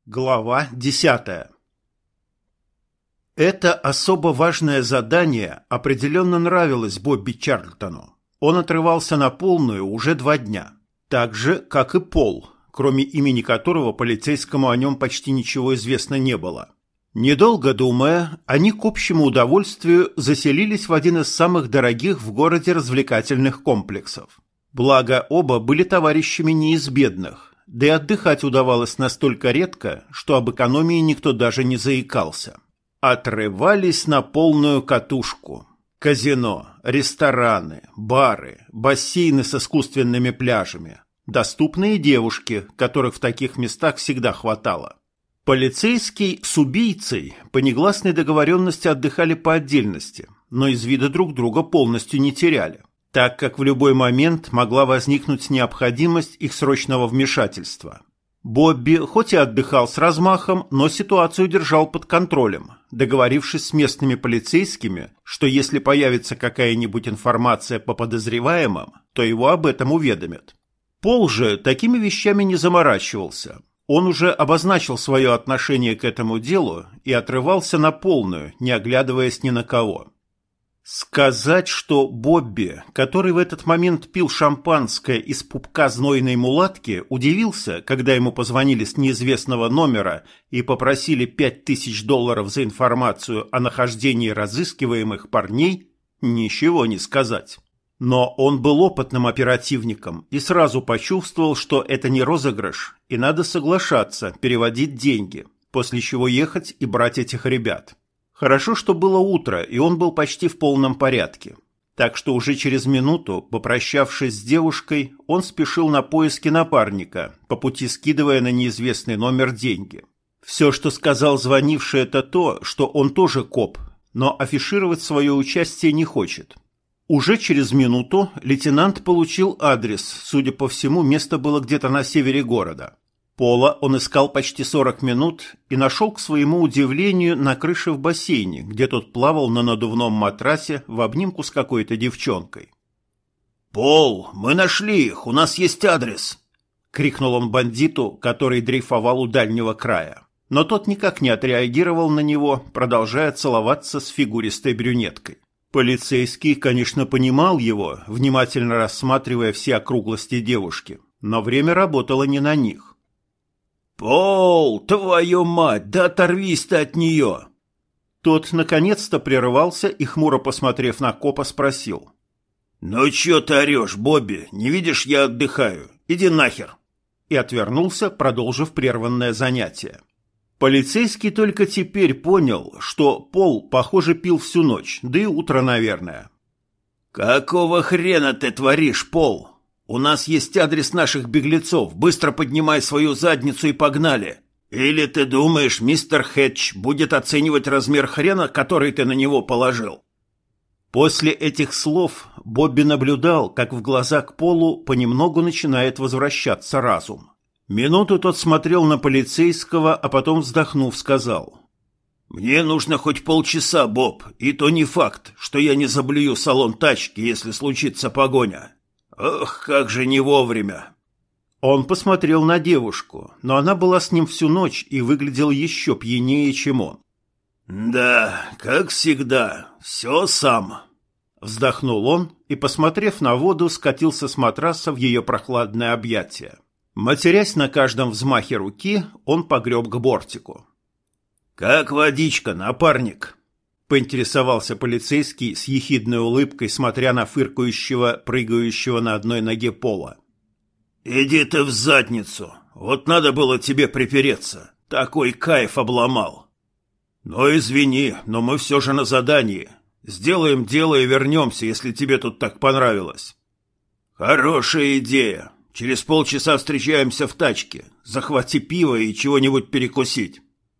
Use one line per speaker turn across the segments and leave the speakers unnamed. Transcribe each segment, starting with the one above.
Глава 10. Это особо важное задание определенно нравилось Бобби Чарльтону. Он отрывался на полную уже 2 дня. Так же, как и Пол, кроме имени которого полицейскому о нем почти ничего известно не было. Недолго думая, они к общему удовольствию заселились в один из самых дорогих в городе развлекательных комплексов. Благо, оба были товарищами не из бедных. Да и отдыхать удавалось настолько редко, что об экономии никто даже не заикался. Отрывались на полную катушку. Казино, рестораны, бары, бассейны с искусственными пляжами. Доступные девушки, которых в таких местах всегда хватало. Полицейский с убийцей по негласной договоренности отдыхали по отдельности, но из вида друг друга полностью не теряли, так как в любой момент могла возникнуть необходимость их срочного вмешательства. Бобби хоть и отдыхал с размахом, но ситуацию держал под контролем, договорившись с местными полицейскими, что если появится какая-нибудь информация по подозреваемым, то его об этом уведомят. Пол же такими вещами не заморачивался. Он уже обозначил свое отношение к этому делу и отрывался на полную, не оглядываясь ни на кого. Сказать, что Бобби, который в этот момент пил шампанское из пупка знойной мулатки, удивился, когда ему позвонили с неизвестного номера и попросили $5000 за информацию о нахождении разыскиваемых парней, ничего не сказать. Но он был опытным оперативником и сразу почувствовал, что это не розыгрыш, и надо соглашаться переводить деньги, после чего ехать и брать этих ребят. Хорошо, что было утро, и он был почти в полном порядке. Так что уже через минуту, попрощавшись с девушкой, он спешил на поиски напарника, по пути скидывая на неизвестный номер деньги. Все, что сказал звонивший, это то, что он тоже коп, но афишировать свое участие не хочет. Уже через минуту лейтенант получил адрес, судя по всему, место было где-то на севере города. Пола он искал почти 40 минут и нашел, к своему удивлению, на крыше в бассейне, где тот плавал на надувном матрасе в обнимку с какой-то девчонкой.
«Пол, мы нашли их, у нас есть адрес!» — крикнул он бандиту, который дрейфовал у дальнего края. Но тот никак не отреагировал на него, продолжая целоваться с фигуристой брюнеткой. Полицейский, конечно, понимал его, внимательно рассматривая все округлости девушки, но время работало не на них. «Пол, твою мать, да оторвись ты от нее!»
Тот наконец-то прервался и, хмуро посмотрев на копа, спросил.
«Ну чё ты орёшь, Бобби? Не видишь, я отдыхаю. Иди нахер!»
И отвернулся, продолжив прерванное занятие. Полицейский только теперь понял, что Пол, похоже, пил всю ночь, да и утро, наверное.
«Какого хрена ты творишь, Пол? У нас есть адрес наших беглецов. Быстро поднимай свою задницу и погнали. Или ты думаешь, мистер Хэтч будет оценивать размер хрена, который ты на него положил?»
После этих слов Бобби наблюдал, как в глаза к Полу понемногу начинает возвращаться разум. Минуту тот смотрел на полицейского, а потом, вздохнув, сказал.
«Мне нужно хоть полчаса, Боб, и то не факт, что я не заблюю салон тачки, если случится погоня. Ох, как же не вовремя!»
Он посмотрел на девушку, но она была с ним всю ночь и выглядела еще пьянее, чем он.
«Да, как всегда, все сам», —
вздохнул он и, посмотрев на воду, скатился с матраса в ее прохладное объятие. Матерясь на каждом взмахе руки, он погреб к бортику.
«Как водичка, напарник?»
— поинтересовался полицейский с ехидной улыбкой, смотря на фыркающего, прыгающего на одной ноге Пола.
«Иди ты в задницу! Вот надо было тебе припереться! Такой кайф обломал!» «Но извини, но мы все же на задании. Сделаем дело и вернемся, если тебе тут так понравилось». «Хорошая идея. Через полчаса встречаемся в тачке. Захвати пиво и чего-нибудь перекусить».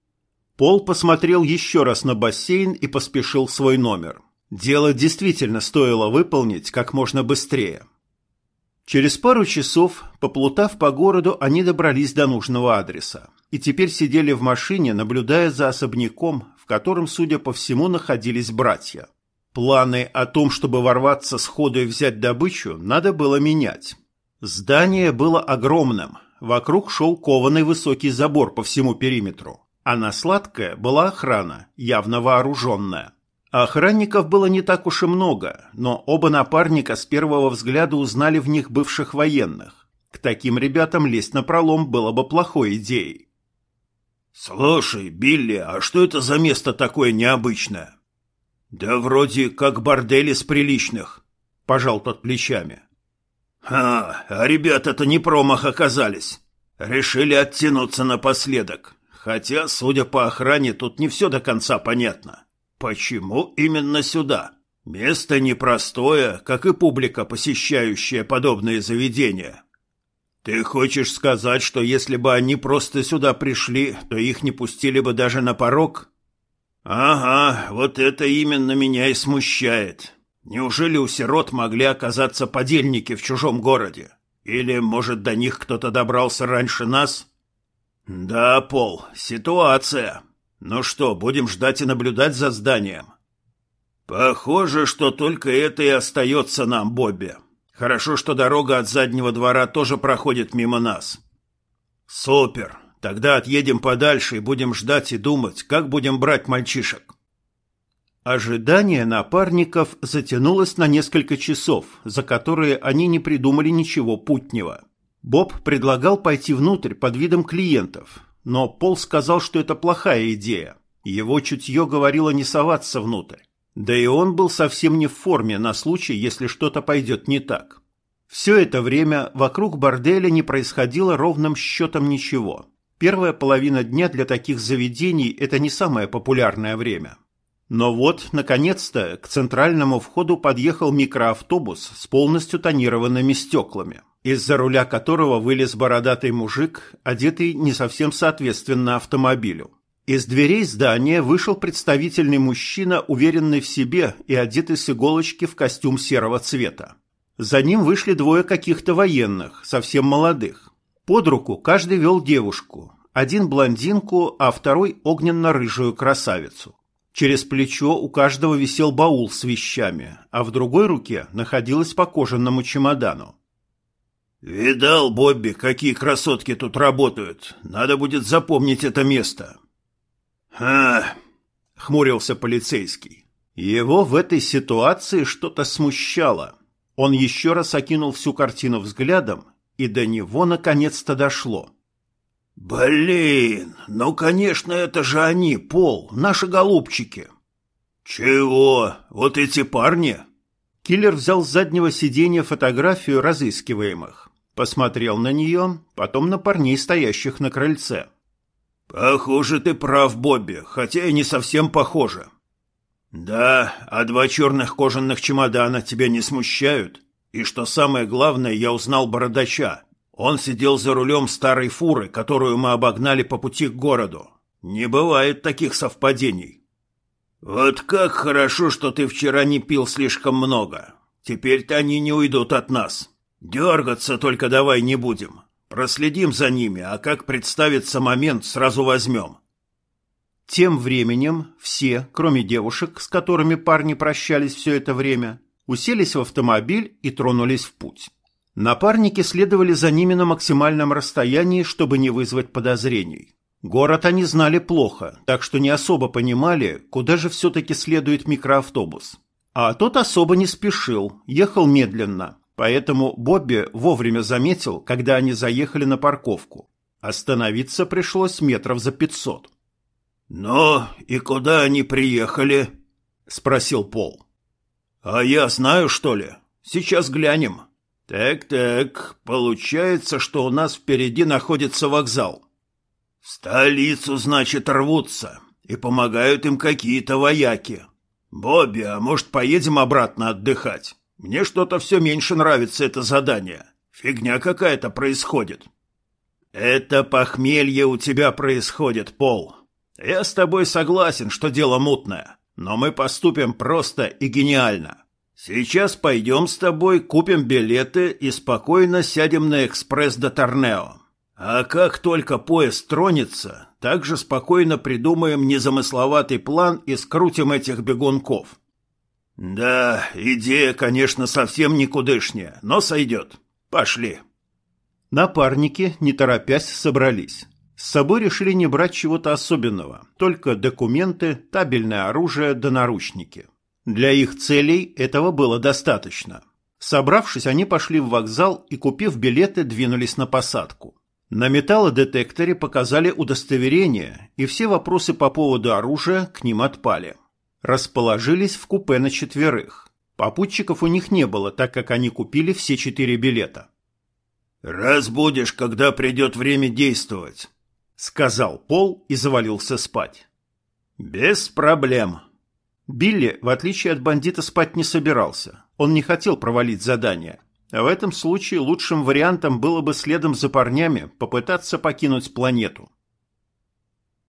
Пол посмотрел еще раз на бассейн и поспешил в свой номер. Дело действительно стоило выполнить как можно быстрее. Через пару часов, поплутав по городу, они добрались до нужного адреса и теперь сидели в машине, наблюдая за особняком, в котором, судя по всему, находились братья. Планы о том, чтобы ворваться сходу и взять добычу, надо было менять. Здание было огромным, вокруг шел кованый высокий забор по всему периметру, а на Сладкое была охрана, явно вооруженная. Охранников было не так уж и много, но оба напарника с первого взгляда узнали в них бывших военных. К таким ребятам лезть напролом было бы плохой идеей.
«Слушай, Билли, а что это за место такое необычное?» «Да вроде как бордель из приличных», — пожал тот плечами. А ребята-то не промах оказались. Решили оттянуться напоследок. Хотя, судя по охране, тут не все до конца понятно. Почему именно сюда? Место непростое, как и публика, посещающая подобные заведения. Ты хочешь сказать, что если бы они просто сюда пришли, то их не пустили бы даже на порог? Ага, вот это именно меня и смущает. Неужели у сирот могли оказаться подельники в чужом городе? Или, может, до них кто-то добрался раньше нас? Да, Пол, ситуация. Ну что, будем ждать и наблюдать за зданием? Похоже, что только это и остается нам, Бобби. Хорошо, что дорога от заднего двора тоже проходит мимо нас. Супер. Тогда отъедем подальше и будем ждать и думать, как будем брать мальчишек.
Ожидание напарников затянулось на несколько часов, за которые они не придумали ничего путнего. Боб предлагал пойти внутрь под видом клиентов, но Пол сказал, что это плохая идея. Его чутье говорило не соваться внутрь. Да и он был совсем не в форме на случай, если что-то пойдет не так. Все это время вокруг борделя не происходило ровным счетом ничего. Первая половина дня для таких заведений – это не самое популярное время. Но вот, наконец-то, к центральному входу подъехал микроавтобус с полностью тонированными стеклами, из-за руля которого вылез бородатый мужик, одетый не совсем соответственно автомобилю. Из дверей здания вышел представительный мужчина, уверенный в себе и одетый с иголочки в костюм серого цвета. За ним вышли двое каких-то военных, совсем молодых. Под руку каждый вел девушку, один блондинку, а второй огненно-рыжую красавицу. Через плечо у каждого висел баул с вещами, а в другой руке находилась по кожаному чемодану.
«Видал, Бобби, какие красотки тут работают. Надо будет запомнить это место».
Хмурился полицейский. Его в этой ситуации что-то смущало. Он еще раз окинул всю картину взглядом, и до него наконец-то дошло.
«Блин, ну, конечно, это же они, Пол, наши голубчики». «Чего? Вот эти парни?»
Киллер взял с заднего сиденья фотографию разыскиваемых, посмотрел на нее, потом на парней, стоящих на крыльце.
«Похоже, ты прав, Бобби, хотя и не совсем похоже». «Да, а два черных кожаных чемодана тебя не смущают? И что самое главное, я узнал бородача. Он сидел за рулем старой фуры, которую мы обогнали по пути к городу. Не бывает таких совпадений». «Вот как хорошо, что ты вчера не пил слишком много. Теперь-то они не уйдут от нас. Дергаться только давай не будем. Проследим за ними, а как представится момент, сразу возьмем».
Тем временем все, кроме девушек, с которыми парни прощались все это время, уселись в автомобиль и тронулись в путь. Напарники следовали за ними на максимальном расстоянии, чтобы не вызвать подозрений. Город они знали плохо, так что не особо понимали, куда же все-таки следует микроавтобус. А тот особо не спешил, ехал медленно, поэтому Бобби вовремя заметил, когда они заехали на парковку. Остановиться пришлось метров за 500.
«Ну, и куда они приехали?» — спросил Пол. «А я знаю, что ли? Сейчас глянем. Так, получается, что у нас впереди находится вокзал. В столицу, значит, рвутся, и помогают им какие-то вояки. Бобби, а может, поедем обратно отдыхать? Мне что-то все меньше нравится это задание. Фигня какая-то происходит». «Это похмелье у тебя происходит, Пол. Я с тобой согласен, что дело мутное, но мы поступим просто и гениально. Сейчас пойдем с тобой, купим билеты и спокойно сядем на экспресс до Торнео. А как только поезд тронется, так же спокойно придумаем незамысловатый план и скрутим этих бегунков». «Да, идея, конечно, совсем никудышняя, но сойдет. Пошли».
Напарники, не торопясь, собрались. С собой решили не брать чего-то особенного, только документы, табельное оружие да наручники. Для их целей этого было достаточно. Собравшись, они пошли в вокзал и, купив билеты, двинулись на посадку. На металлодетекторе показали удостоверение, и все вопросы по поводу оружия к ним отпали. Расположились в купе на 4. Попутчиков у них не было, так как они купили все 4 билета.
«Разбудишь, когда придет время действовать», — сказал Пол и завалился спать.
«Без проблем». Билли, в отличие от бандита, спать не собирался. Он не хотел провалить задание. А в этом случае лучшим вариантом было бы следом за парнями попытаться покинуть планету.